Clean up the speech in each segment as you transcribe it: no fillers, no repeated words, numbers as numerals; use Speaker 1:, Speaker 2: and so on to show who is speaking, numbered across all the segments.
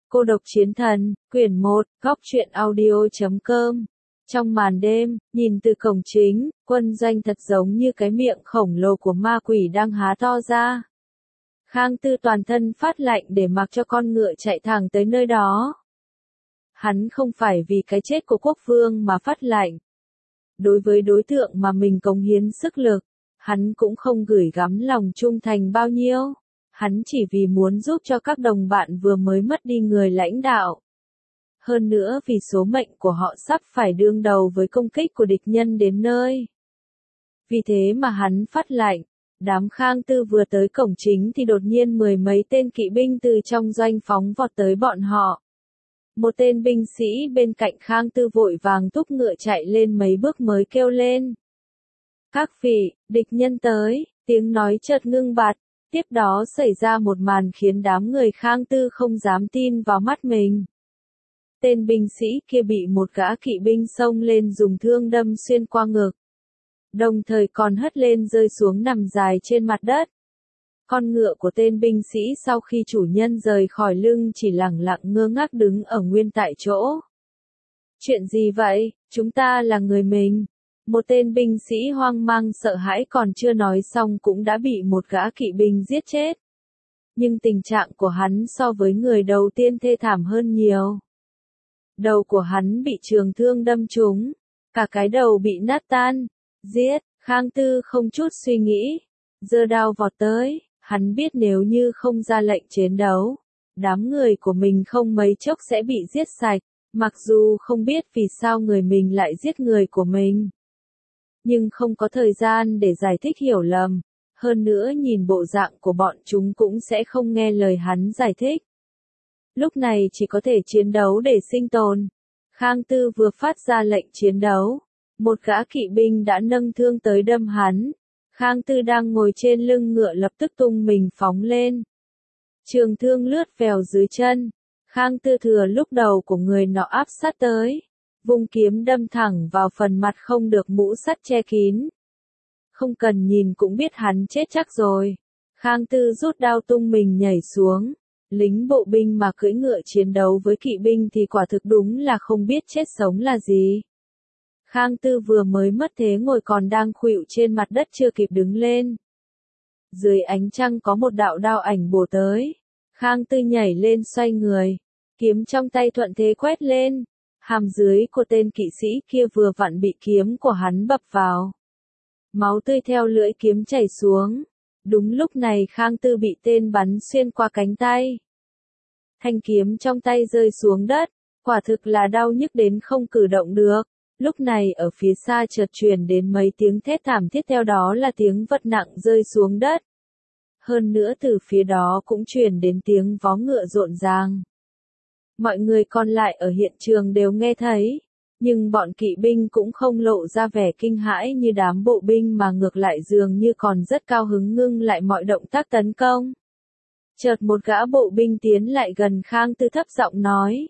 Speaker 1: Cô độc chiến thần, quyển 1, góc truyện audio.com. Trong màn đêm, nhìn từ cổng chính, quân doanh thật giống như cái miệng khổng lồ của ma quỷ đang há to ra. Khang Tư toàn thân phát lạnh để mặc cho con ngựa chạy thẳng tới nơi đó. Hắn không phải vì cái chết của quốc vương mà phát lạnh. Đối với đối tượng mà mình cống hiến sức lực, hắn cũng không gửi gắm lòng trung thành bao nhiêu. Hắn chỉ vì muốn giúp cho các đồng bạn vừa mới mất đi người lãnh đạo. Hơn nữa vì số mệnh của họ sắp phải đương đầu với công kích của địch nhân đến nơi. Vì thế mà hắn phát lạnh. Đám Khang Tư vừa tới cổng chính thì đột nhiên mười mấy tên kỵ binh từ trong doanh phóng vọt tới bọn họ. Một tên binh sĩ bên cạnh Khang Tư vội vàng thúc ngựa chạy lên mấy bước mới kêu lên. Các vị, địch nhân tới, tiếng nói chợt ngưng bặt. Tiếp đó xảy ra một màn khiến đám người Khang Tư không dám tin vào mắt mình. Tên binh sĩ kia bị một gã kỵ binh xông lên dùng thương đâm xuyên qua ngực. Đồng thời còn hất lên rơi xuống nằm dài trên mặt đất. Con ngựa của tên binh sĩ sau khi chủ nhân rời khỏi lưng chỉ lẳng lặng ngơ ngác đứng ở nguyên tại chỗ. Chuyện gì vậy, chúng ta là người mình. Một tên binh sĩ hoang mang sợ hãi còn chưa nói xong cũng đã bị một gã kỵ binh giết chết. Nhưng tình trạng của hắn so với người đầu tiên thê thảm hơn nhiều. Đầu của hắn bị trường thương đâm trúng, cả cái đầu bị nát tan. Giết, Khang Tư không chút suy nghĩ, giơ đao vọt tới, hắn biết nếu như không ra lệnh chiến đấu, đám người của mình không mấy chốc sẽ bị giết sạch, mặc dù không biết vì sao người mình lại giết người của mình. Nhưng không có thời gian để giải thích hiểu lầm, hơn nữa nhìn bộ dạng của bọn chúng cũng sẽ không nghe lời hắn giải thích. Lúc này chỉ có thể chiến đấu để sinh tồn. Khang Tư vừa phát ra lệnh chiến đấu, một gã kỵ binh đã nâng thương tới đâm hắn. Khang Tư đang ngồi trên lưng ngựa lập tức tung mình phóng lên. Trường thương lướt vèo dưới chân. Khang Tư thừa lúc đầu của người nọ áp sát tới. Vung kiếm đâm thẳng vào phần mặt không được mũ sắt che kín. Không cần nhìn cũng biết hắn chết chắc rồi. Khang Tư rút đao tung mình nhảy xuống. Lính bộ binh mà cưỡi ngựa chiến đấu với kỵ binh thì quả thực đúng là không biết chết sống là gì. Khang Tư vừa mới mất thế ngồi còn đang khuỵu trên mặt đất chưa kịp đứng lên. Dưới ánh trăng có một đạo đao ảnh bổ tới. Khang Tư nhảy lên xoay người. Kiếm trong tay thuận thế quét lên. Hàm dưới của tên kỵ sĩ kia vừa vặn bị kiếm của hắn bập vào. Máu tươi theo lưỡi kiếm chảy xuống. Đúng lúc này Khang Tư bị tên bắn xuyên qua cánh tay. Thanh kiếm trong tay rơi xuống đất. Quả thực là đau nhức đến không cử động được. Lúc này ở phía xa chợt truyền đến mấy tiếng thét thảm thiết, theo đó là tiếng vật nặng rơi xuống đất. Hơn nữa từ phía đó cũng truyền đến tiếng vó ngựa rộn ràng. Mọi người còn lại ở hiện trường đều nghe thấy, nhưng bọn kỵ binh cũng không lộ ra vẻ kinh hãi như đám bộ binh mà ngược lại dường như còn rất cao hứng ngưng lại mọi động tác tấn công. Chợt một gã bộ binh tiến lại gần Khang Tư thấp giọng nói.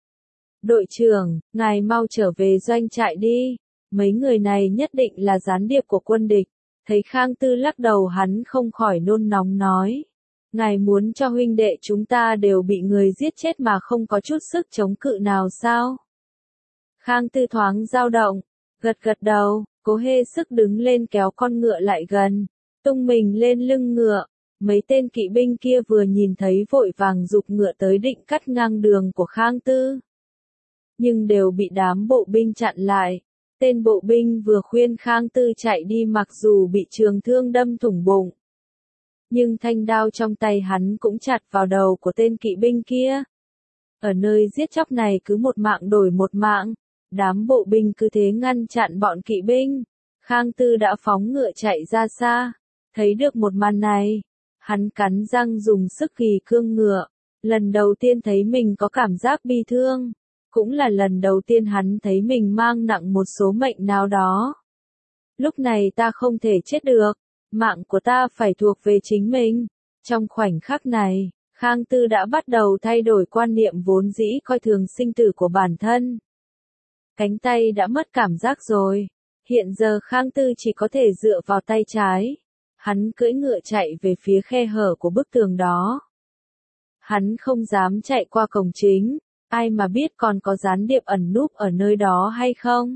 Speaker 1: Đội trưởng, ngài mau trở về doanh trại đi, mấy người này nhất định là gián điệp của quân địch. Thấy Khang Tư lắc đầu hắn không khỏi nôn nóng nói. Ngài muốn cho huynh đệ chúng ta đều bị người giết chết mà không có chút sức chống cự nào sao? Khang Tư thoáng dao động, gật gật đầu, cố hết sức đứng lên kéo con ngựa lại gần, tung mình lên lưng ngựa. Mấy tên kỵ binh kia vừa nhìn thấy vội vàng giục ngựa tới định cắt ngang đường của Khang Tư. Nhưng đều bị đám bộ binh chặn lại. Tên bộ binh vừa khuyên Khang Tư chạy đi mặc dù bị trường thương đâm thủng bụng. Nhưng thanh đao trong tay hắn cũng chặt vào đầu của tên kỵ binh kia. Ở nơi giết chóc này cứ một mạng đổi một mạng. Đám bộ binh cứ thế ngăn chặn bọn kỵ binh. Khang Tư đã phóng ngựa chạy ra xa. Thấy được một màn này. Hắn cắn răng dùng sức ghì cương ngựa. Lần đầu tiên thấy mình có cảm giác bi thương. Cũng là lần đầu tiên hắn thấy mình mang nặng một số mệnh nào đó. Lúc này ta không thể chết được, mạng của ta phải thuộc về chính mình. Trong khoảnh khắc này, Khang Tư đã bắt đầu thay đổi quan niệm vốn dĩ coi thường sinh tử của bản thân. Cánh tay đã mất cảm giác rồi, hiện giờ Khang Tư chỉ có thể dựa vào tay trái. Hắn cưỡi ngựa chạy về phía khe hở của bức tường đó. Hắn không dám chạy qua cổng chính, ai mà biết còn có gián điệp ẩn núp ở nơi đó hay không?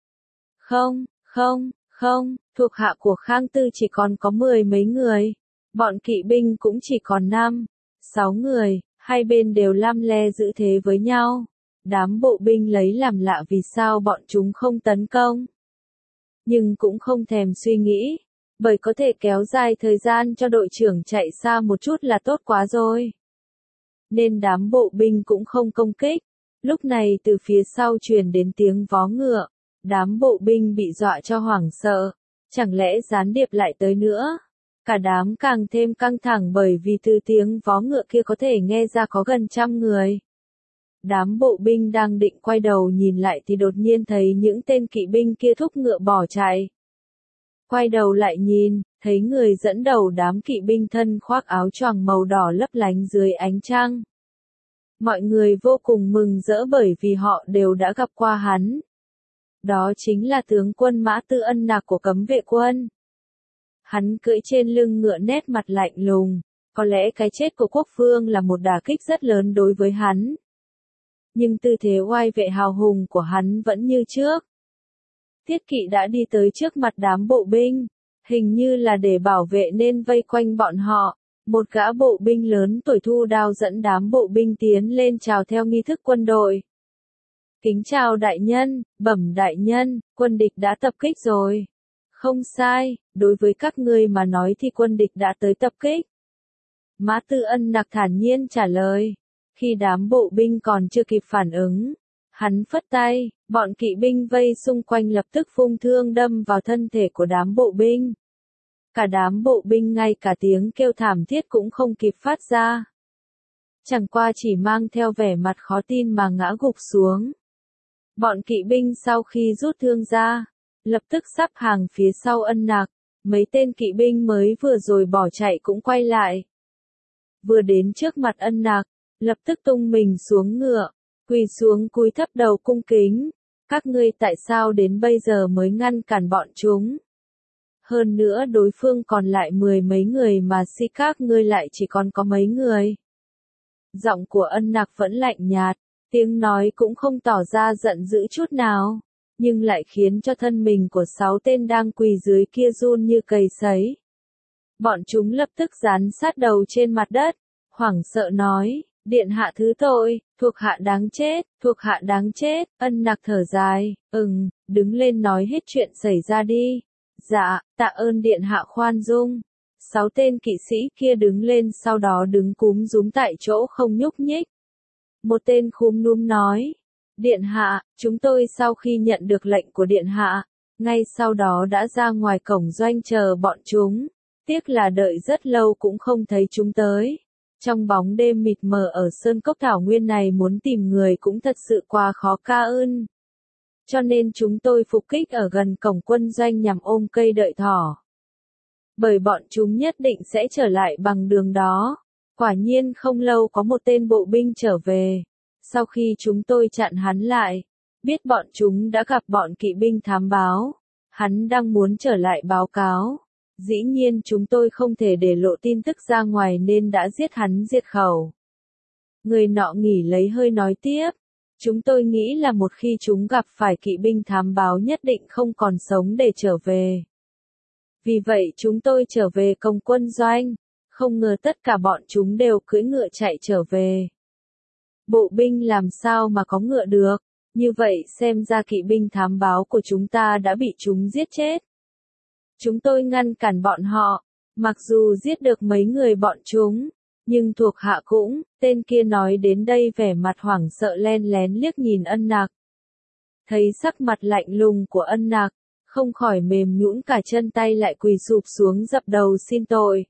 Speaker 1: Không, thuộc hạ của Khang Tư chỉ còn có 10 mấy người. Bọn kỵ binh cũng chỉ còn 5, 6 người, hai bên đều lam le giữ thế với nhau. Đám bộ binh lấy làm lạ vì sao bọn chúng không tấn công. Nhưng cũng không thèm suy nghĩ, bởi có thể kéo dài thời gian cho đội trưởng chạy xa một chút là tốt quá rồi. Nên đám bộ binh cũng không công kích. Lúc này từ phía sau truyền đến tiếng vó ngựa. Đám bộ binh bị dọa cho hoảng sợ. Chẳng lẽ gián điệp lại tới nữa? Cả đám càng thêm căng thẳng bởi vì từ tiếng vó ngựa kia có thể nghe ra có gần 100 người. Đám bộ binh đang định quay đầu nhìn lại thì đột nhiên thấy những tên kỵ binh kia thúc ngựa bỏ chạy. Quay đầu lại nhìn, thấy người dẫn đầu đám kỵ binh thân khoác áo choàng màu đỏ lấp lánh dưới ánh trăng. Mọi người vô cùng mừng rỡ bởi vì họ đều đã gặp qua hắn. Đó chính là tướng quân Mã Tư Ân Nạc của cấm vệ quân. Hắn cưỡi trên lưng ngựa nét mặt lạnh lùng, có lẽ cái chết của Quốc Vương là một đả kích rất lớn đối với hắn. Nhưng tư thế oai vệ hào hùng của hắn vẫn như trước. Tiết Kỵ đã đi tới trước mặt đám bộ binh, hình như là để bảo vệ nên vây quanh bọn họ. Một gã bộ binh lớn tuổi thu đao dẫn đám bộ binh tiến lên chào theo nghi thức quân đội. Kính chào đại nhân, bẩm đại nhân, quân địch đã tập kích rồi. Không sai, đối với các ngươi mà nói thì quân địch đã tới tập kích. Mã Tư Ân Nặc thản nhiên trả lời. Khi đám bộ binh còn chưa kịp phản ứng, hắn phất tay, bọn kỵ binh vây xung quanh lập tức phung thương đâm vào thân thể của đám bộ binh. Cả đám bộ binh ngay cả tiếng kêu thảm thiết cũng không kịp phát ra. Chẳng qua chỉ mang theo vẻ mặt khó tin mà ngã gục xuống. Bọn kỵ binh sau khi rút thương ra, lập tức sắp hàng phía sau Ân Nạc. Mấy tên kỵ binh mới vừa rồi bỏ chạy cũng quay lại. Vừa đến trước mặt Ân Nạc, lập tức tung mình xuống ngựa, quỳ xuống cúi thấp đầu cung kính. Các ngươi tại sao đến bây giờ mới ngăn cản bọn chúng? Hơn nữa đối phương còn lại 10 mấy người mà si các ngươi lại chỉ còn có mấy người. Giọng của Ân Nạc vẫn lạnh nhạt, tiếng nói cũng không tỏ ra giận dữ chút nào, nhưng lại khiến cho thân mình của 6 tên đang quỳ dưới kia run như cầy sấy. Bọn chúng lập tức dán sát đầu trên mặt đất, hoảng sợ nói, điện hạ thứ tội, thuộc hạ đáng chết, thuộc hạ đáng chết. Ân Nạc thở dài, đứng lên nói hết chuyện xảy ra đi. Dạ, tạ ơn điện hạ khoan dung. 6 tên kỵ sĩ kia đứng lên sau đó đứng cúm rúm tại chỗ không nhúc nhích. Một tên khúm núm nói, điện hạ, chúng tôi sau khi nhận được lệnh của điện hạ, ngay sau đó đã ra ngoài cổng doanh chờ bọn chúng. Tiếc là đợi rất lâu cũng không thấy chúng tới. Trong bóng đêm mịt mờ ở sơn cốc thảo nguyên này muốn tìm người cũng thật sự quá khó ca ơn. Cho nên chúng tôi phục kích ở gần cổng quân doanh nhằm ôm cây đợi thỏ. Bởi bọn chúng nhất định sẽ trở lại bằng đường đó. Quả nhiên không lâu có một tên bộ binh trở về. Sau khi chúng tôi chặn hắn lại, biết bọn chúng đã gặp bọn kỵ binh thám báo. Hắn đang muốn trở lại báo cáo. Dĩ nhiên chúng tôi không thể để lộ tin tức ra ngoài nên đã giết hắn diệt khẩu. Người nọ nghỉ lấy hơi nói tiếp. Chúng tôi nghĩ là một khi chúng gặp phải kỵ binh thám báo nhất định không còn sống để trở về. Vì vậy chúng tôi trở về công quân doanh, không ngờ tất cả bọn chúng đều cưỡi ngựa chạy trở về. Bộ binh làm sao mà có ngựa được, như vậy xem ra kỵ binh thám báo của chúng ta đã bị chúng giết chết. Chúng tôi ngăn cản bọn họ, mặc dù giết được mấy người bọn chúng, nhưng thuộc hạ cũng, tên kia nói đến đây vẻ mặt hoảng sợ len lén liếc nhìn Ân Nạc. Thấy sắc mặt lạnh lùng của Ân Nạc, không khỏi mềm nhũn cả chân tay lại quỳ sụp xuống dập đầu xin tội.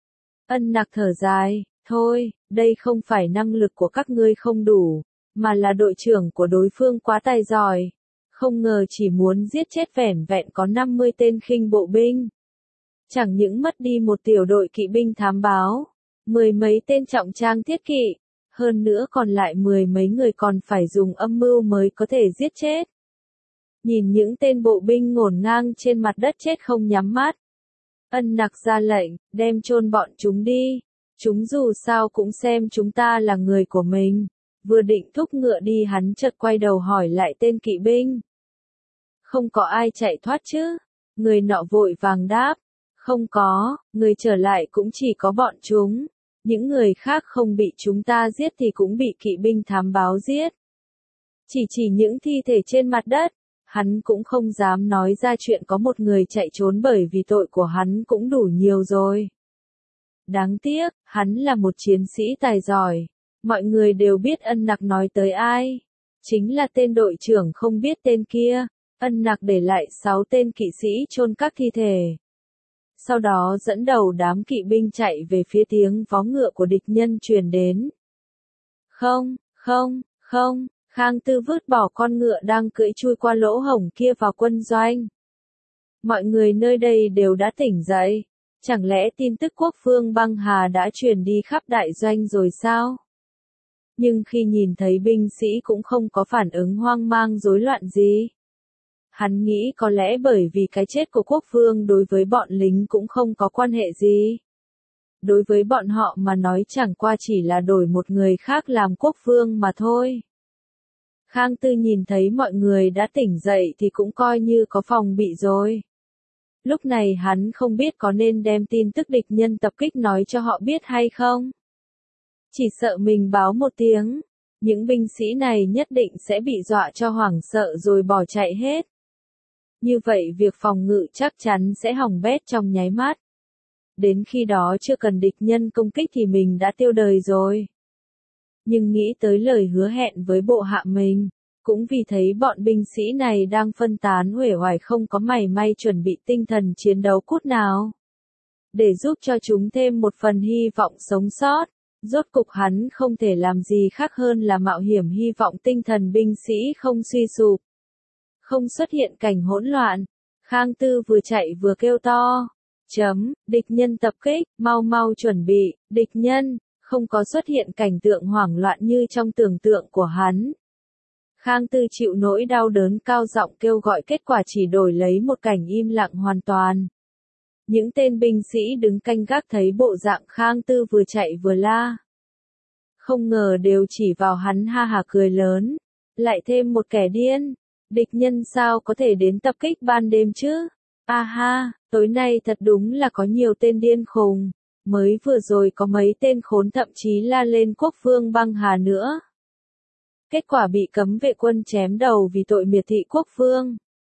Speaker 1: Ân Nạc thở dài, thôi, đây không phải năng lực của các ngươi không đủ, mà là đội trưởng của đối phương quá tài giỏi. Không ngờ chỉ muốn giết chết vẻn vẹn có 50 tên khinh bộ binh. Chẳng những mất đi một tiểu đội kỵ binh thám báo, 10 mấy tên trọng trang thiết kỵ, hơn nữa còn lại 10 mấy người còn phải dùng âm mưu mới có thể giết chết. Nhìn những tên bộ binh ngổn ngang trên mặt đất chết không nhắm mắt. Ân Nạc ra lệnh, đem chôn bọn chúng đi. Chúng dù sao cũng xem chúng ta là người của mình. Vừa định thúc ngựa đi hắn chợt quay đầu hỏi lại tên kỵ binh. Không có ai chạy thoát chứ? Người nọ vội vàng đáp. Không có, người trở lại cũng chỉ có bọn chúng. Những người khác không bị chúng ta giết thì cũng bị kỵ binh thám báo giết. Chỉ những thi thể trên mặt đất, hắn cũng không dám nói ra chuyện có một người chạy trốn bởi vì tội của hắn cũng đủ nhiều rồi. Đáng tiếc, hắn là một chiến sĩ tài giỏi. Mọi người đều biết Ân Nặc nói tới ai. Chính là tên đội trưởng không biết tên kia. Ân Nặc để lại 6 tên kỵ sĩ chôn các thi thể. Sau đó dẫn đầu đám kỵ binh chạy về phía tiếng vó ngựa của địch nhân truyền đến. Không, Khang Tư vứt bỏ con ngựa đang cưỡi chui qua lỗ hổng kia vào quân doanh. Mọi người nơi đây đều đã tỉnh dậy. Chẳng lẽ tin tức quốc phương băng hà đã truyền đi khắp đại doanh rồi sao? Nhưng khi nhìn thấy binh sĩ cũng không có phản ứng hoang mang rối loạn gì. Hắn nghĩ có lẽ bởi vì cái chết của quốc vương đối với bọn lính cũng không có quan hệ gì. Đối với bọn họ mà nói chẳng qua chỉ là đổi một người khác làm quốc vương mà thôi. Khang Tư nhìn thấy mọi người đã tỉnh dậy thì cũng coi như có phòng bị rồi. Lúc này hắn không biết có nên đem tin tức địch nhân tập kích nói cho họ biết hay không. Chỉ sợ mình báo một tiếng, những binh sĩ này nhất định sẽ bị dọa cho hoảng sợ rồi bỏ chạy hết. Như vậy việc phòng ngự chắc chắn sẽ hỏng bét trong nháy mắt. Đến khi đó chưa cần địch nhân công kích thì mình đã tiêu đời rồi. Nhưng nghĩ tới lời hứa hẹn với bộ hạ mình, cũng vì thấy bọn binh sĩ này đang phân tán uể oải không có mảy may chuẩn bị tinh thần chiến đấu cút nào. Để giúp cho chúng thêm một phần hy vọng sống sót, rốt cục hắn không thể làm gì khác hơn là mạo hiểm hy vọng tinh thần binh sĩ không suy sụp. Không xuất hiện cảnh hỗn loạn, Khang Tư vừa chạy vừa kêu to. Địch nhân tập kích, mau chuẩn bị, địch nhân, không có xuất hiện cảnh tượng hoảng loạn như trong tưởng tượng của hắn. Khang Tư chịu nỗi đau đớn cao giọng kêu gọi kết quả chỉ đổi lấy một cảnh im lặng hoàn toàn. Những tên binh sĩ đứng canh gác thấy bộ dạng Khang Tư vừa chạy vừa la. Không ngờ đều chỉ vào hắn ha hả cười lớn. Lại thêm một kẻ điên. Địch nhân sao có thể đến tập kích ban đêm chứ? Ha, tối nay thật đúng là có nhiều tên điên khùng. Mới vừa rồi có mấy tên khốn thậm chí la lên quốc phương băng hà nữa. Kết quả bị cấm vệ quân chém đầu vì tội miệt thị quốc phương.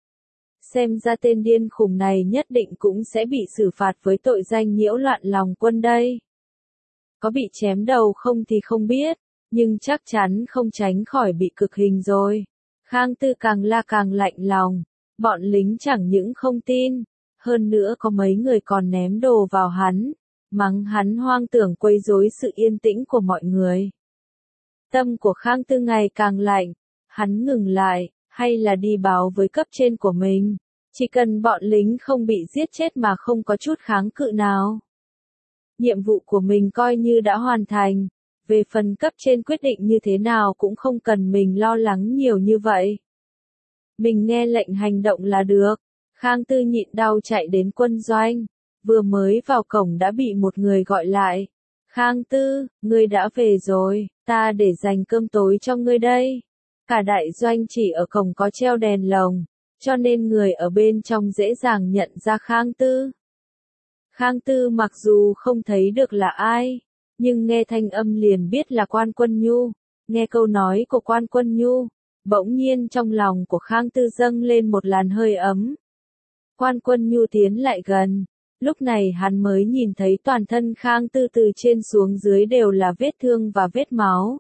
Speaker 1: Xem ra tên điên khùng này nhất định cũng sẽ bị xử phạt với tội danh nhiễu loạn lòng quân đây. Có bị chém đầu không thì không biết, nhưng chắc chắn không tránh khỏi bị cực hình rồi. Khang Tư càng la càng lạnh lòng, bọn lính chẳng những không tin, hơn nữa có mấy người còn ném đồ vào hắn, mắng hắn hoang tưởng quấy rối sự yên tĩnh của mọi người. Tâm của Khang Tư ngày càng lạnh, hắn ngừng lại, hay là đi báo với cấp trên của mình, chỉ cần bọn lính không bị giết chết mà không có chút kháng cự nào. Nhiệm vụ của mình coi như đã hoàn thành, về phần cấp trên quyết định như thế nào cũng không cần mình lo lắng nhiều như vậy. Mình nghe lệnh hành động là được. Khang Tư nhịn đau chạy đến quân doanh, vừa mới vào cổng đã bị một người gọi lại. Khang Tư, ngươi đã về rồi, ta để dành cơm tối cho ngươi đây. Cả đại doanh chỉ ở cổng có treo đèn lồng, cho nên người ở bên trong dễ dàng nhận ra Khang Tư. Khang Tư mặc dù không thấy được là ai, nhưng nghe thanh âm liền biết là Quan Quân Nhu. Nghe câu nói của Quan Quân Nhu, bỗng nhiên trong lòng của Khang Tư dâng lên một làn hơi ấm. Quan Quân Nhu tiến lại gần, lúc này hắn mới nhìn thấy toàn thân Khang Tư từ trên xuống dưới đều là vết thương và vết máu.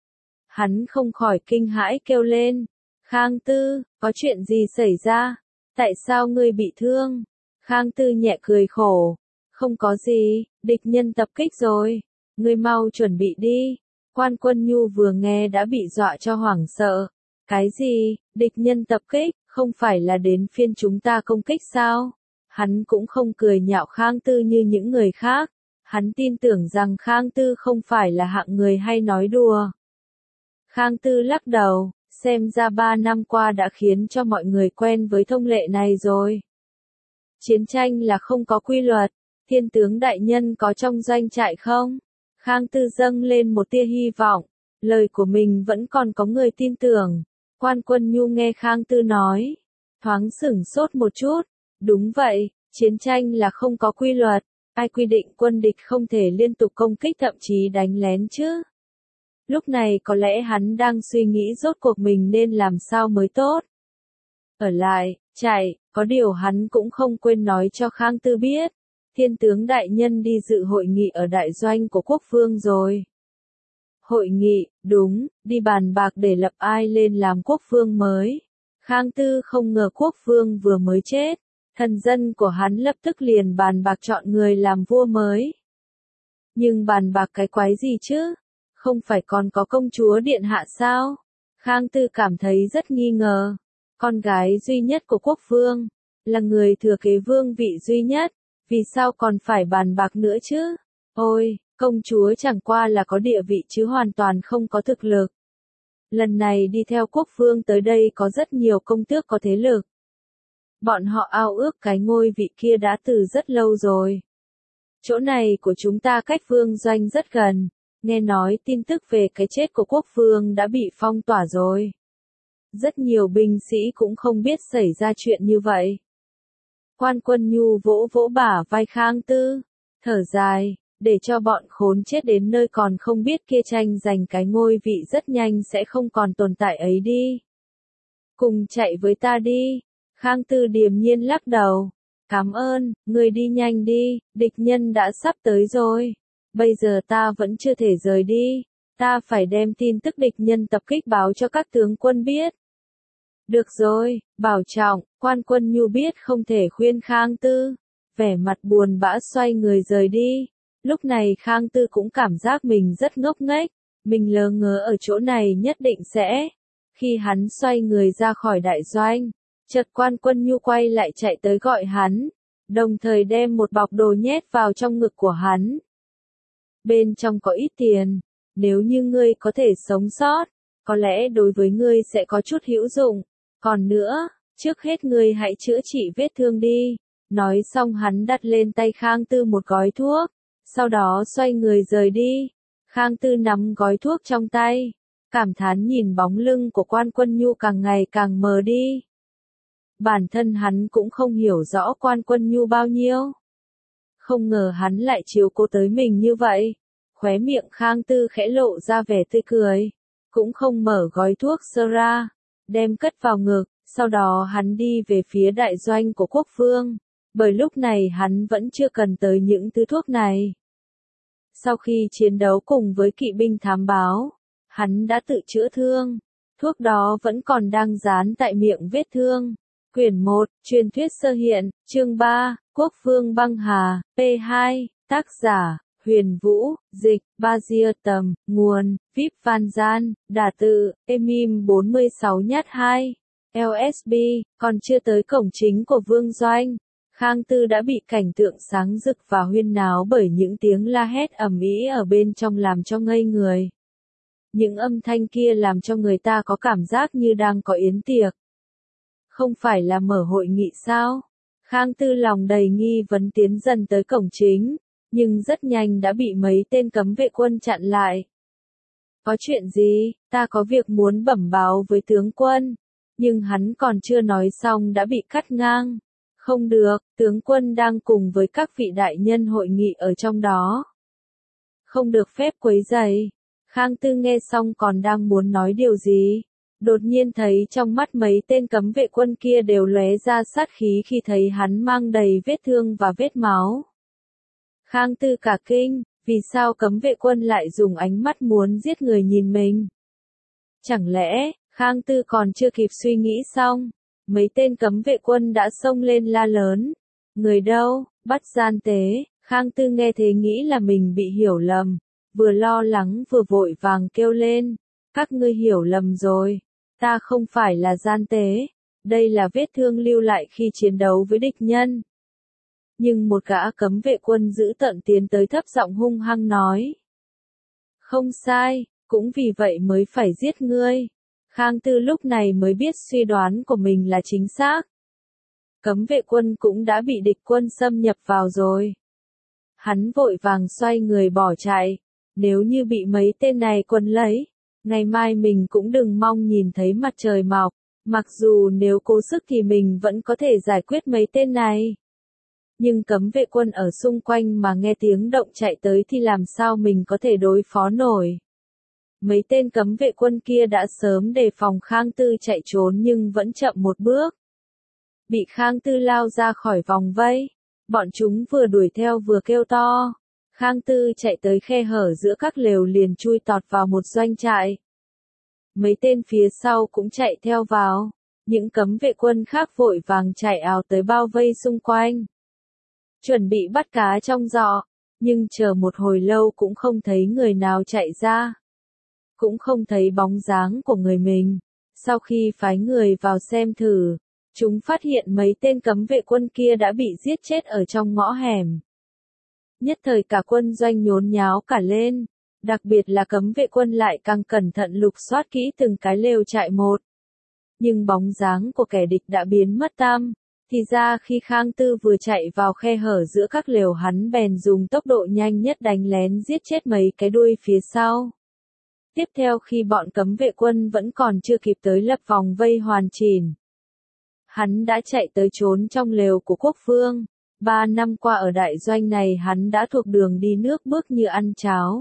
Speaker 1: Hắn không khỏi kinh hãi kêu lên, Khang Tư, có chuyện gì xảy ra? Tại sao ngươi bị thương? Khang Tư nhẹ cười khổ, không có gì, địch nhân tập kích rồi, ngươi mau chuẩn bị đi. Quan Quân Nhu vừa nghe đã bị dọa cho hoảng sợ. Cái gì, địch nhân tập kích, không phải là đến phiên chúng ta công kích sao? Hắn cũng không cười nhạo Khang Tư như những người khác. Hắn tin tưởng rằng Khang Tư không phải là hạng người hay nói đùa. Khang Tư lắc đầu, xem ra 3 năm qua đã khiến cho mọi người quen với thông lệ này rồi. Chiến tranh là không có quy luật, thiên tướng đại nhân có trong doanh trại không? Khang Tư dâng lên một tia hy vọng, lời của mình vẫn còn có người tin tưởng. Quan Quân Nhu nghe Khang Tư nói, thoáng sửng sốt một chút, đúng vậy, chiến tranh là không có quy luật, ai quy định quân địch không thể liên tục công kích thậm chí đánh lén chứ? Lúc này có lẽ hắn đang suy nghĩ rốt cuộc mình nên làm sao mới tốt. Ở lại, chạy, có điều hắn cũng không quên nói cho Khang Tư biết. Thiên tướng đại nhân đi dự hội nghị ở đại doanh của quốc vương rồi. Hội nghị, đúng, đi bàn bạc để lập ai lên làm quốc vương mới. Khang Tư không ngờ quốc vương vừa mới chết. Thần dân của hắn lập tức liền bàn bạc chọn người làm vua mới. Nhưng bàn bạc cái quái gì chứ? Không phải còn có công chúa điện hạ sao? Khang Tư cảm thấy rất nghi ngờ. Con gái duy nhất của quốc vương, là người thừa kế vương vị duy nhất, vì sao còn phải bàn bạc nữa chứ? Ôi, công chúa chẳng qua là có địa vị chứ hoàn toàn không có thực lực. Lần này đi theo quốc vương tới đây có rất nhiều công tước có thế lực. Bọn họ ao ước cái ngôi vị kia đã từ rất lâu rồi. Chỗ này của chúng ta cách vương doanh rất gần, nghe nói tin tức về cái chết của quốc vương đã bị phong tỏa rồi. Rất nhiều binh sĩ cũng không biết xảy ra chuyện như vậy. Quan Quân Nhu vỗ vỗ bả vai Khang Tư, thở dài, để cho bọn khốn chết đến nơi còn không biết kia tranh giành cái ngôi vị rất nhanh sẽ không còn tồn tại ấy đi. Cùng chạy với ta đi. Khang Tư điềm nhiên lắc đầu. Cảm ơn, người đi nhanh đi, địch nhân đã sắp tới rồi. Bây giờ ta vẫn chưa thể rời đi. Ta phải đem tin tức địch nhân tập kích báo cho các tướng quân biết. Được rồi, bảo trọng, Quan Quân Nhu biết không thể khuyên Khang Tư. Vẻ mặt buồn bã xoay người rời đi. Lúc này Khang Tư cũng cảm giác mình rất ngốc nghếch. Mình lờ ngớ ở chỗ này nhất định sẽ. Khi hắn xoay người ra khỏi đại doanh, chợt Quan Quân Nhu quay lại chạy tới gọi hắn. Đồng thời đem một bọc đồ nhét vào trong ngực của hắn. Bên trong có ít tiền. Nếu như ngươi có thể sống sót, có lẽ đối với ngươi sẽ có chút hữu dụng. Còn nữa, trước hết ngươi hãy chữa trị vết thương đi. Nói xong hắn đặt lên tay Khang Tư một gói thuốc, sau đó xoay người rời đi. Khang Tư nắm gói thuốc trong tay, cảm thán nhìn bóng lưng của Quan Quân Nhu càng ngày càng mờ đi. Bản thân hắn cũng không hiểu rõ Quan Quân Nhu bao nhiêu. Không ngờ hắn lại chiếu cố tới mình như vậy. Khóe miệng Khang Tư khẽ lộ ra vẻ tươi cười, cũng không mở gói thuốc sơ ra, đem cất vào ngực, sau đó hắn đi về phía đại doanh của quốc vương, bởi lúc này hắn vẫn chưa cần tới những thứ thuốc này. Sau khi chiến đấu cùng với kỵ binh thám báo, hắn đã tự chữa thương, thuốc đó vẫn còn đang dán tại miệng vết thương. Quyển 1, truyền thuyết sơ hiện, chương 3, Quốc vương băng hà, P2, tác giả, Huyền Vũ, dịch, Bazia Tầm, nguồn, Vip Van Gian, đả tự, Emim 46 nhát 2, LSB, còn chưa tới cổng chính của vương doanh. Khang Tư đã bị cảnh tượng sáng rực và huyên náo bởi những tiếng la hét ầm ĩ ở bên trong làm cho ngây người. Những âm thanh kia làm cho người ta có cảm giác như đang có yến tiệc. Không phải là mở hội nghị sao? Khang Tư lòng đầy nghi vấn tiến dần tới cổng chính, nhưng rất nhanh đã bị mấy tên cấm vệ quân chặn lại. Có chuyện gì? Ta có việc muốn bẩm báo với tướng quân. Nhưng hắn còn chưa nói xong đã bị cắt ngang. Không được, tướng quân đang cùng với các vị đại nhân hội nghị ở trong đó. Không được phép quấy rầy. Khang Tư nghe xong còn đang muốn nói điều gì. Đột nhiên thấy trong mắt mấy tên cấm vệ quân kia đều lóe ra sát khí khi thấy hắn mang đầy vết thương và vết máu. Khang Tư cả kinh, vì sao cấm vệ quân lại dùng ánh mắt muốn giết người nhìn mình? Chẳng lẽ, Khang Tư còn chưa kịp suy nghĩ xong, mấy tên cấm vệ quân đã xông lên la lớn. Người đâu, bắt gian tế. Khang Tư nghe thế nghĩ là mình bị hiểu lầm, vừa lo lắng vừa vội vàng kêu lên. Các ngươi hiểu lầm rồi, ta không phải là gian tế, đây là vết thương lưu lại khi chiến đấu với địch nhân. Nhưng một gã cấm vệ quân dữ tợn tiến tới thấp giọng hung hăng nói. Không sai, cũng vì vậy mới phải giết ngươi. Khang Tư lúc này mới biết suy đoán của mình là chính xác. Cấm vệ quân cũng đã bị địch quân xâm nhập vào rồi. Hắn vội vàng xoay người bỏ chạy. Nếu như bị mấy tên này quấn lấy, ngày mai mình cũng đừng mong nhìn thấy mặt trời mọc, mặc dù nếu cố sức thì mình vẫn có thể giải quyết mấy tên này. Nhưng cấm vệ quân ở xung quanh mà nghe tiếng động chạy tới thì làm sao mình có thể đối phó nổi. Mấy tên cấm vệ quân kia đã sớm đề phòng Khang Tư chạy trốn nhưng vẫn chậm một bước. Bị Khang Tư lao ra khỏi vòng vây, bọn chúng vừa đuổi theo vừa kêu to. Khang Tư chạy tới khe hở giữa các lều liền chui tọt vào một doanh trại. Mấy tên phía sau cũng chạy theo vào, những cấm vệ quân khác vội vàng chạy ào tới bao vây xung quanh. Chuẩn bị bắt cá trong giỏ, nhưng chờ một hồi lâu cũng không thấy người nào chạy ra. Cũng không thấy bóng dáng của người mình. Sau khi phái người vào xem thử, chúng phát hiện mấy tên cấm vệ quân kia đã bị giết chết ở trong ngõ hẻm. Nhất thời cả quân doanh nhốn nháo cả lên, đặc biệt là cấm vệ quân lại càng cẩn thận lục soát kỹ từng cái lều trại một. Nhưng bóng dáng của kẻ địch đã biến mất tăm, thì ra khi Khang Tư vừa chạy vào khe hở giữa các lều hắn bèn dùng tốc độ nhanh nhất đánh lén giết chết mấy cái đuôi phía sau. Tiếp theo khi bọn cấm vệ quân vẫn còn chưa kịp tới lập vòng vây hoàn chỉnh, hắn đã chạy tới trốn trong lều của Quốc Vương. 3 năm qua ở đại doanh này hắn đã thuộc đường đi nước bước như ăn cháo.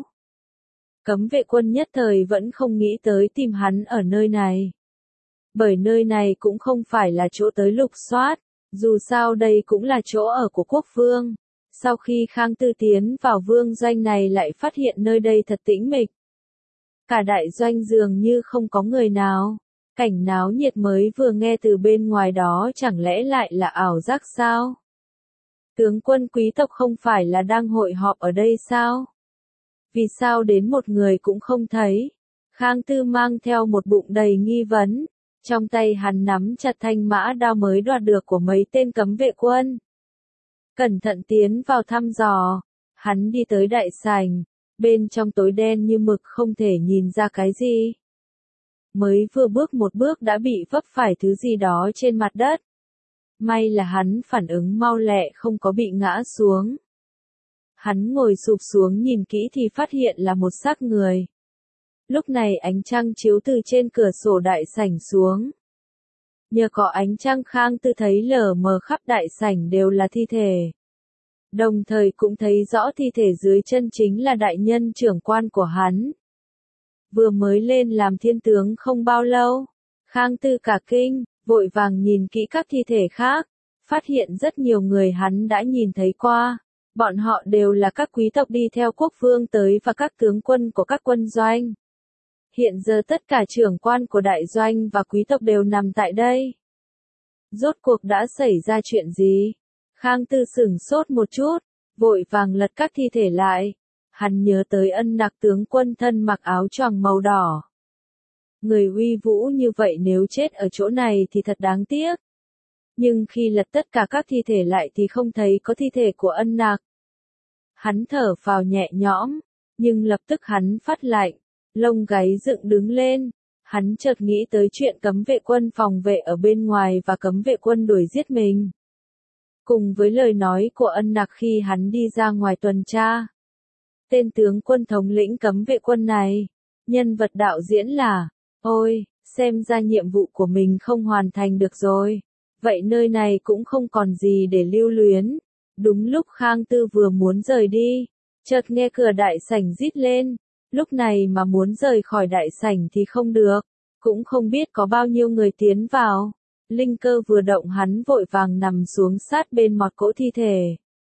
Speaker 1: Cấm vệ quân nhất thời vẫn không nghĩ tới tìm hắn ở nơi này. Bởi nơi này cũng không phải là chỗ tới lục soát, dù sao đây cũng là chỗ ở của Quốc Vương. Sau khi Khang Tư tiến vào vương doanh này lại phát hiện nơi đây thật tĩnh mịch. Cả đại doanh dường như không có người nào. Cảnh náo nhiệt mới vừa nghe từ bên ngoài đó chẳng lẽ lại là ảo giác sao? Tướng quân quý tộc không phải là đang hội họp ở đây sao? Vì sao đến một người cũng không thấy? Khang Tư mang theo một bụng đầy nghi vấn. Trong tay hắn nắm chặt thanh mã đao mới đoạt được của mấy tên cấm vệ quân. Cẩn thận tiến vào thăm dò. Hắn đi tới đại sảnh. Bên trong tối đen như mực không thể nhìn ra cái gì. Mới vừa bước một bước đã bị vấp phải thứ gì đó trên mặt đất. May là hắn phản ứng mau lẹ không có bị ngã xuống. Hắn ngồi sụp xuống nhìn kỹ thì phát hiện là một xác người. Lúc này ánh trăng chiếu từ trên cửa sổ đại sảnh xuống. Nhờ có ánh trăng Khang Tư thấy lờ mờ khắp đại sảnh đều là thi thể. Đồng thời cũng thấy rõ thi thể dưới chân chính là đại nhân trưởng quan của hắn. Vừa mới lên làm thiên tướng không bao lâu, Khang Tư cả kinh, vội vàng nhìn kỹ các thi thể khác, phát hiện rất nhiều người hắn đã nhìn thấy qua. Bọn họ đều là các quý tộc đi theo quốc vương tới và các tướng quân của các quân doanh. Hiện giờ tất cả trưởng quan của đại doanh và quý tộc đều nằm tại đây. Rốt cuộc đã xảy ra chuyện gì? Khang Tư sửng sốt một chút, vội vàng lật các thi thể lại. Hắn nhớ tới Ân Nặc tướng quân thân mặc áo choàng màu đỏ. Người uy vũ như vậy nếu chết ở chỗ này thì thật đáng tiếc. Nhưng khi lật tất cả các thi thể lại thì không thấy có thi thể của Ân Nặc. Hắn thở phào nhẹ nhõm, nhưng lập tức hắn phát lạnh, lông gáy dựng đứng lên. Hắn chợt nghĩ tới chuyện cấm vệ quân phòng vệ ở bên ngoài và cấm vệ quân đuổi giết mình. Cùng với lời nói của Ân Nặc khi hắn đi ra ngoài tuần tra. Tên tướng quân thống lĩnh cấm vệ quân này, nhân vật đạo diễn là, ôi, xem ra nhiệm vụ của mình không hoàn thành được rồi. Vậy nơi này cũng không còn gì để lưu luyến. Đúng lúc Khang Tư vừa muốn rời đi, chợt nghe cửa đại sảnh rít lên. Lúc này mà muốn rời khỏi đại sảnh thì không được, cũng không biết có bao nhiêu người tiến vào. Linh cơ vừa động hắn vội vàng nằm xuống sát bên mọt cỗ thi thể.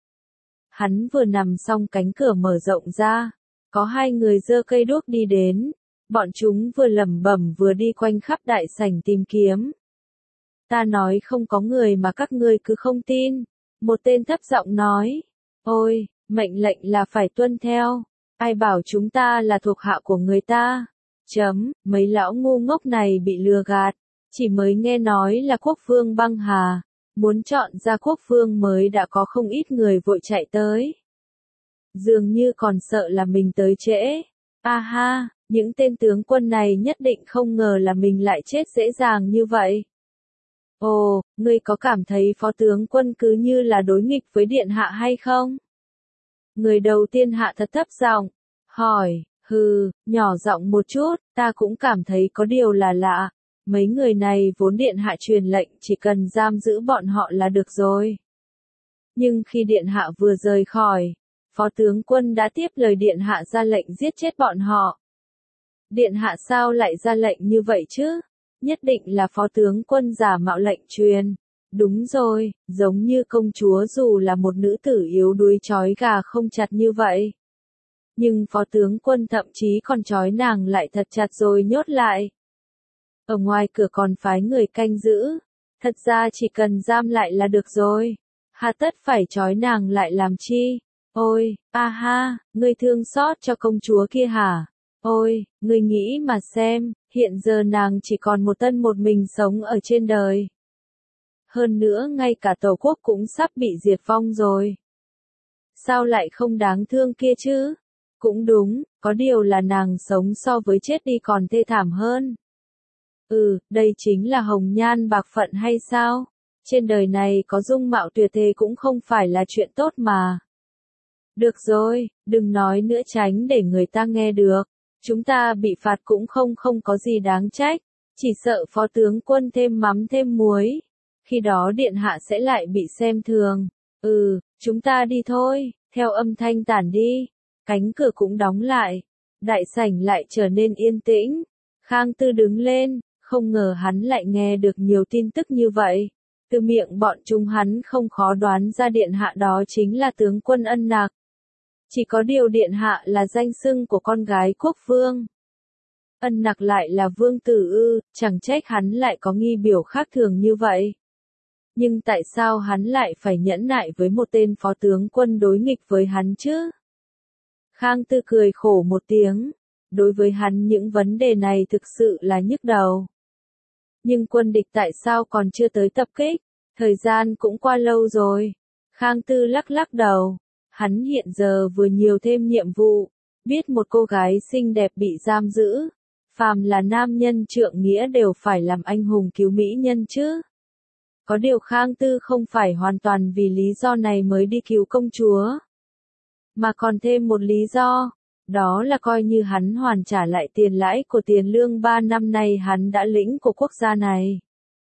Speaker 1: Hắn vừa nằm xong cánh cửa mở rộng ra, có hai người giơ cây đuốc đi đến, bọn chúng vừa lẩm bẩm vừa đi quanh khắp đại sảnh tìm kiếm. Ta nói không có người mà các ngươi cứ không tin, một tên thấp giọng nói, ôi, mệnh lệnh là phải tuân theo, ai bảo chúng ta là thuộc hạ của người ta, mấy lão ngu ngốc này bị lừa gạt, chỉ mới nghe nói là quốc vương băng hà. Muốn chọn ra quốc vương mới đã có không ít người vội chạy tới. Dường như còn sợ là mình tới trễ. Ha, những tên tướng quân này nhất định không ngờ là mình lại chết dễ dàng như vậy. Ồ, ngươi có cảm thấy phó tướng quân cứ như là đối nghịch với điện hạ hay không? Người đầu tiên hạ thật thấp giọng, hỏi, nhỏ giọng một chút, ta cũng cảm thấy có điều là lạ. Mấy người này vốn điện hạ truyền lệnh chỉ cần giam giữ bọn họ là được rồi. Nhưng khi điện hạ vừa rời khỏi, phó tướng quân đã tiếp lời điện hạ ra lệnh giết chết bọn họ. Điện hạ sao lại ra lệnh như vậy chứ? Nhất định là phó tướng quân giả mạo lệnh truyền. Đúng rồi, giống như công chúa dù là một nữ tử yếu đuối trói gà không chặt như vậy. Nhưng phó tướng quân thậm chí còn trói nàng lại thật chặt rồi nhốt lại. Ở ngoài cửa còn phái người canh giữ. Thật ra chỉ cần giam lại là được rồi. Hà tất phải trói nàng lại làm chi? Ôi, a ha, ngươi thương xót cho công chúa kia hả? Ôi, ngươi nghĩ mà xem, hiện giờ nàng chỉ còn một thân một mình sống ở trên đời. Hơn nữa ngay cả tổ quốc cũng sắp bị diệt vong rồi. Sao lại không đáng thương kia chứ? Cũng đúng, có điều là nàng sống so với chết đi còn thê thảm hơn. Đây chính là hồng nhan bạc phận hay sao? Trên đời này có dung mạo tuyệt thế cũng không phải là chuyện tốt mà. Được rồi, đừng nói nữa tránh để người ta nghe được. Chúng ta bị phạt cũng không có gì đáng trách. Chỉ sợ phó tướng quân thêm mắm thêm muối. Khi đó điện hạ sẽ lại bị xem thường. Chúng ta đi thôi, theo âm thanh tản đi. Cánh cửa cũng đóng lại. Đại sảnh lại trở nên yên tĩnh. Khang Tư đứng lên, không ngờ hắn lại nghe được nhiều tin tức như vậy. Từ miệng bọn chúng hắn không khó đoán ra điện hạ đó chính là tướng quân Ân Nặc. Chỉ có điều điện hạ là danh xưng của con gái quốc vương. Ân Nặc lại là vương tử chẳng trách hắn lại có nghi biểu khác thường như vậy. Nhưng tại sao hắn lại phải nhẫn nại với một tên phó tướng quân đối nghịch với hắn chứ? Khang Tư cười khổ một tiếng. Đối với hắn những vấn đề này thực sự là nhức đầu. Nhưng quân địch tại sao còn chưa tới tập kích? Thời gian cũng qua lâu rồi. Khang Tư lắc đầu. Hắn hiện giờ vừa nhiều thêm nhiệm vụ. Biết một cô gái xinh đẹp bị giam giữ. Phàm là nam nhân trượng nghĩa đều phải làm anh hùng cứu mỹ nhân chứ. Có điều Khang Tư không phải hoàn toàn vì lý do này mới đi cứu công chúa. Mà còn thêm một lý do. Đó là coi như hắn hoàn trả lại tiền lãi của tiền lương 3 năm nay hắn đã lĩnh của quốc gia này.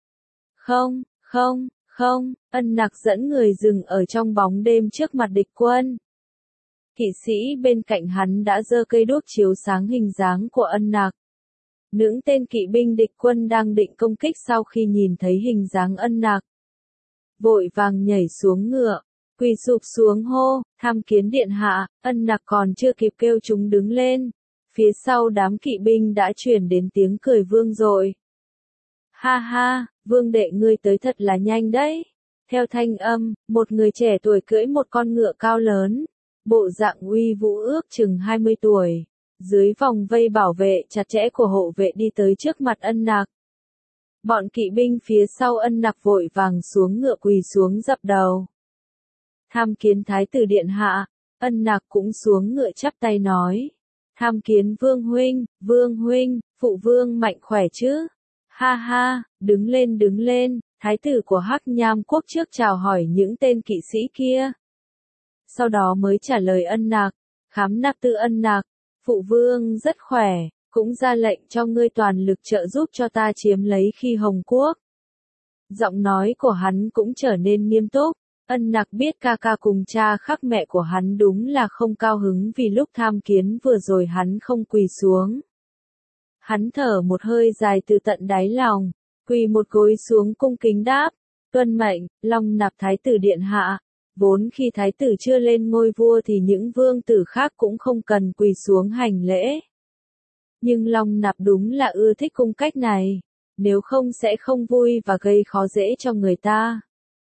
Speaker 1: Không, Ân Nặc dẫn người dừng ở trong bóng đêm trước mặt địch quân. Kỵ sĩ bên cạnh hắn đã giơ cây đuốc chiếu sáng hình dáng của Ân Nặc. Những tên kỵ binh địch quân đang định công kích sau khi nhìn thấy hình dáng Ân Nặc. Vội vàng nhảy xuống ngựa, quỳ sụp xuống hô, tham kiến điện hạ. Ân Nặc còn chưa kịp kêu chúng đứng lên. Phía sau đám kỵ binh đã truyền đến tiếng cười vương dội. Ha ha, vương đệ ngươi tới thật là nhanh đấy. Theo thanh âm, một người trẻ tuổi cưỡi một con ngựa cao lớn. Bộ dạng uy vũ ước chừng 20 tuổi. Dưới vòng vây bảo vệ chặt chẽ của hộ vệ đi tới trước mặt Ân Nặc. Bọn kỵ binh phía sau Ân Nặc vội vàng xuống ngựa quỳ xuống dập đầu. Tham kiến thái tử điện hạ. Ân Nặc cũng xuống ngựa chắp tay nói. Tham kiến vương huynh, phụ vương mạnh khỏe chứ? Ha ha, đứng lên, thái tử của Hắc Nham quốc trước chào hỏi những tên kỵ sĩ kia. Sau đó mới trả lời Ân Nặc, khám nạp tư Ân Nặc, phụ vương rất khỏe, cũng ra lệnh cho ngươi toàn lực trợ giúp cho ta chiếm lấy Khi Hồng quốc. Giọng nói của hắn cũng trở nên nghiêm túc. Ân Nặc biết ca ca cùng cha khác mẹ của hắn đúng là không cao hứng vì lúc tham kiến vừa rồi hắn không quỳ xuống. Hắn thở một hơi dài từ tận đáy lòng, quỳ một gối xuống cung kính đáp, tuân mệnh, Long Nạp thái tử điện hạ. Vốn khi thái tử chưa lên ngôi vua thì những vương tử khác cũng không cần quỳ xuống hành lễ. Nhưng Long Nạp đúng là ưa thích cung cách này, nếu không sẽ không vui và gây khó dễ cho người ta.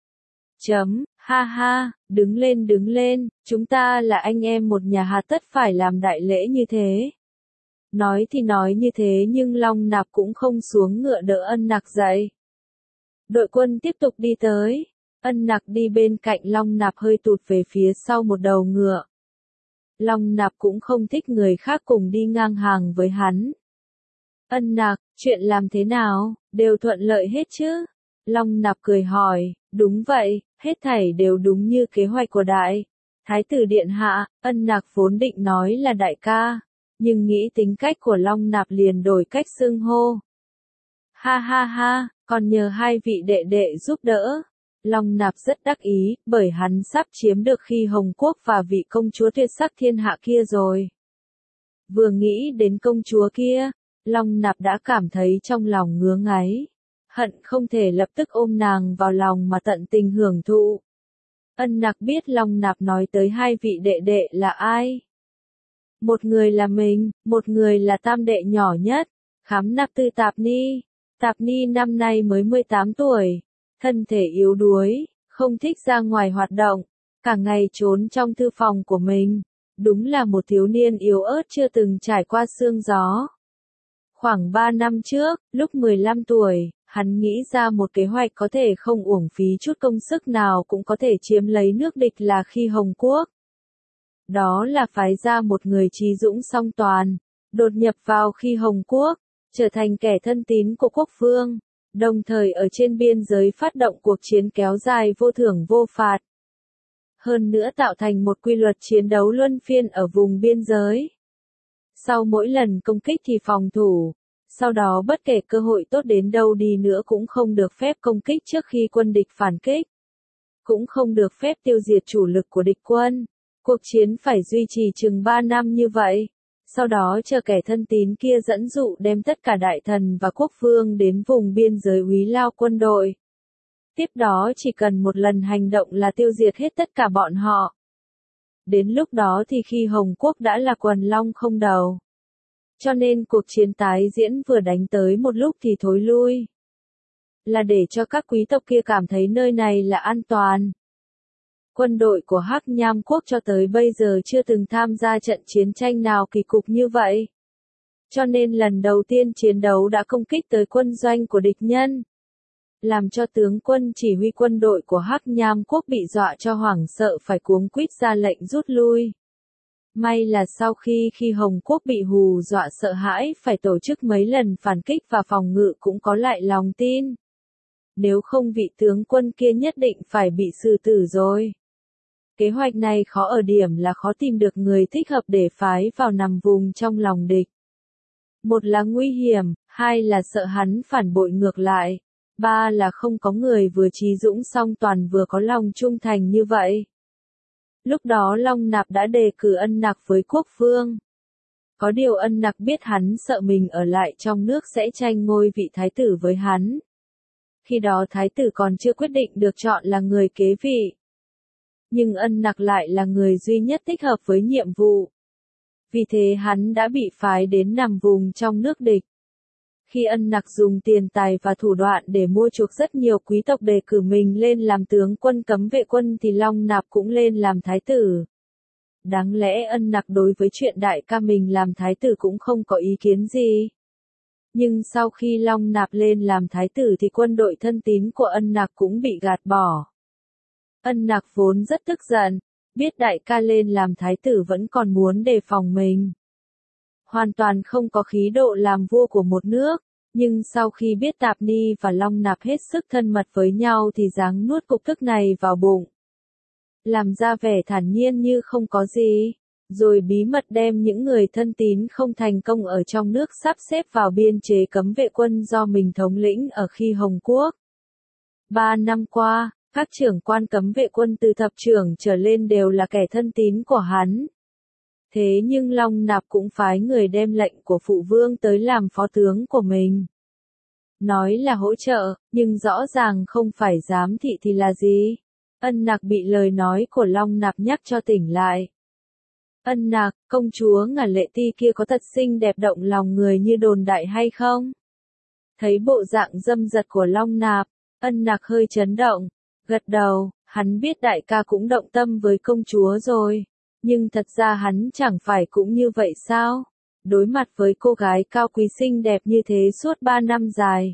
Speaker 1: Ha ha, đứng lên, chúng ta là anh em một nhà hà tất phải làm đại lễ như thế. Nói thì nói như thế nhưng Long Nạp cũng không xuống ngựa đỡ Ân Nặc dậy. Đội quân tiếp tục đi tới. Ân Nặc đi bên cạnh Long Nạp hơi tụt về phía sau một đầu ngựa. Long Nạp cũng không thích người khác cùng đi ngang hàng với hắn. Ân Nặc, chuyện làm thế nào, đều thuận lợi hết chứ? Long Nạp cười hỏi, đúng vậy, hết thảy đều đúng như kế hoạch của đại Thái tử điện hạ, Ân Nặc vốn định nói là đại ca, nhưng nghĩ tính cách của Long Nạp liền đổi cách xưng hô. Ha ha ha, còn nhờ hai vị đệ đệ giúp đỡ. Long Nạp rất đắc ý, bởi hắn sắp chiếm được Khi Hồng Quốc và vị công chúa tuyệt sắc thiên hạ kia rồi. Vừa nghĩ đến công chúa kia, Long Nạp đã cảm thấy trong lòng ngứa ngáy, hận không thể lập tức ôm nàng vào lòng mà tận tình hưởng thụ. Ân Nặc biết Long Nạp nói tới hai vị đệ đệ là ai. Một người là mình, một người là tam đệ nhỏ nhất, Khám Nạp Tư Tạp Ni. Tạp Ni năm nay mới 18 tuổi, thân thể yếu đuối, không thích ra ngoài hoạt động, cả ngày trốn trong thư phòng của mình, đúng là một thiếu niên yếu ớt chưa từng trải qua sương gió. Khoảng 3 năm trước, lúc 15 tuổi, hắn nghĩ ra một kế hoạch có thể không uổng phí chút công sức nào cũng có thể chiếm lấy nước địch là Khi Hồng Quốc. Đó là phái ra một người trí dũng song toàn, đột nhập vào Khi Hồng Quốc, trở thành kẻ thân tín của quốc vương, đồng thời ở trên biên giới phát động cuộc chiến kéo dài vô thưởng vô phạt. Hơn nữa tạo thành một quy luật chiến đấu luân phiên ở vùng biên giới. Sau mỗi lần công kích thì phòng thủ, sau đó bất kể cơ hội tốt đến đâu đi nữa cũng không được phép công kích trước khi quân địch phản kích. Cũng không được phép tiêu diệt chủ lực của địch quân. Cuộc chiến phải duy trì chừng 3 năm như vậy. Sau đó chờ kẻ thân tín kia dẫn dụ đem tất cả đại thần và quốc vương đến vùng biên giới úy lao quân đội. Tiếp đó chỉ cần một lần hành động là tiêu diệt hết tất cả bọn họ. Đến lúc đó thì Khi Hồng Quốc đã là quần long không đầu. Cho nên cuộc chiến tái diễn vừa đánh tới một lúc thì thối lui. Là để cho các quý tộc kia cảm thấy nơi này là an toàn. Quân đội của Hắc Nham Quốc cho tới bây giờ chưa từng tham gia trận chiến tranh nào kỳ cục như vậy. Cho nên lần đầu tiên chiến đấu đã công kích tới quân doanh của địch nhân. Làm cho tướng quân chỉ huy quân đội của Hắc Nham Quốc bị dọa cho hoảng sợ phải cuống quýt ra lệnh rút lui. May là sau khi Hồng Quốc bị hù dọa sợ hãi phải tổ chức mấy lần phản kích và phòng ngự cũng có lại lòng tin. Nếu không vị tướng quân kia nhất định phải bị xử tử rồi. Kế hoạch này khó ở điểm là khó tìm được người thích hợp để phái vào nằm vùng trong lòng địch. Một là nguy hiểm, hai là sợ hắn phản bội ngược lại, ba là không có người vừa trí dũng song toàn vừa có lòng trung thành như vậy. Lúc đó Long Nạp đã đề cử Ân Nặc với quốc vương. Có điều Ân Nặc biết hắn sợ mình ở lại trong nước sẽ tranh ngôi vị thái tử với hắn. Khi đó thái tử còn chưa quyết định được chọn là người kế vị. Nhưng Ân Nặc lại là người duy nhất thích hợp với nhiệm vụ. Vì thế hắn đã bị phái đến nằm vùng trong nước địch. Khi Ân Nặc dùng tiền tài và thủ đoạn để mua chuộc rất nhiều quý tộc đề cử mình lên làm tướng quân cấm vệ quân thì Long Nạp cũng lên làm thái tử. Đáng lẽ Ân Nặc đối với chuyện đại ca mình làm thái tử cũng không có ý kiến gì. Nhưng sau khi Long Nạp lên làm thái tử thì quân đội thân tín của Ân Nặc cũng bị gạt bỏ. Ân Nặc vốn rất tức giận, biết đại ca lên làm thái tử vẫn còn muốn đề phòng mình. Hoàn toàn không có khí độ làm vua của một nước, nhưng sau khi biết Tạp Ni và Long Nạp hết sức thân mật với nhau thì giáng nuốt cục tức này vào bụng. Làm ra vẻ thản nhiên như không có gì, rồi bí mật đem những người thân tín không thành công ở trong nước sắp xếp vào biên chế cấm vệ quân do mình thống lĩnh ở Khi Hồng Quốc. 3 năm qua, các trưởng quan cấm vệ quân từ thập trưởng trở lên đều là kẻ thân tín của hắn. Thế nhưng Long Nạp cũng phái người đem lệnh của phụ vương tới làm phó tướng của mình. Nói là hỗ trợ, nhưng rõ ràng không phải giám thị thì là gì? Ân Nặc bị lời nói của Long Nạp nhắc cho tỉnh lại. Ân Nặc, công chúa Ngả Lệ Ti kia có thật xinh đẹp động lòng người như đồn đại hay không? Thấy bộ dạng dâm dật của Long Nạp, Ân Nặc hơi chấn động, gật đầu, hắn biết đại ca cũng động tâm với công chúa rồi. Nhưng thật ra hắn chẳng phải cũng như vậy sao? Đối mặt với cô gái cao quý xinh đẹp như thế suốt 3 năm dài.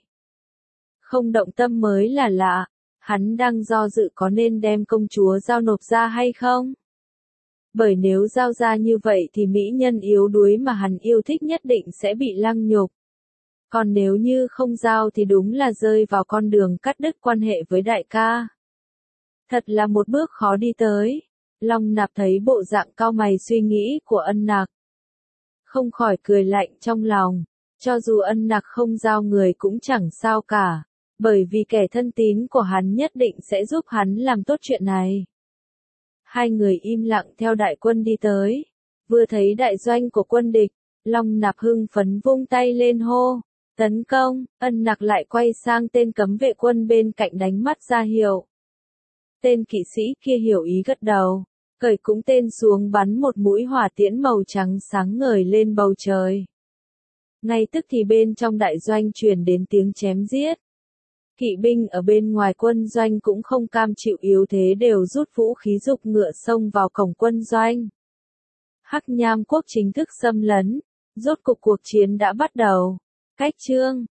Speaker 1: Không động tâm mới là lạ, hắn đang do dự có nên đem công chúa giao nộp ra hay không? Bởi nếu giao ra như vậy thì mỹ nhân yếu đuối mà hắn yêu thích nhất định sẽ bị lăng nhục. Còn nếu như không giao thì đúng là rơi vào con đường cắt đứt quan hệ với đại ca. Thật là một bước khó đi tới. Long Nạp thấy bộ dạng cau mày suy nghĩ của Ân Nặc, không khỏi cười lạnh trong lòng, cho dù Ân Nặc không giao người cũng chẳng sao cả, bởi vì kẻ thân tín của hắn nhất định sẽ giúp hắn làm tốt chuyện này. Hai người im lặng theo đại quân đi tới, vừa thấy đại doanh của quân địch, Long Nạp hưng phấn vung tay lên hô, tấn công. Ân Nặc lại quay sang tên cấm vệ quân bên cạnh đánh mắt ra hiệu. Tên kỵ sĩ kia hiểu ý gật đầu, cởi cũng tên xuống bắn một mũi hỏa tiễn màu trắng sáng ngời lên bầu trời. Ngay tức thì bên trong đại doanh truyền đến tiếng chém giết. Kỵ binh ở bên ngoài quân doanh cũng không cam chịu yếu thế đều rút vũ khí giục ngựa xông vào cổng quân doanh. Hắc Nham quốc chính thức xâm lấn, rốt cục cuộc chiến đã bắt đầu. Cách chương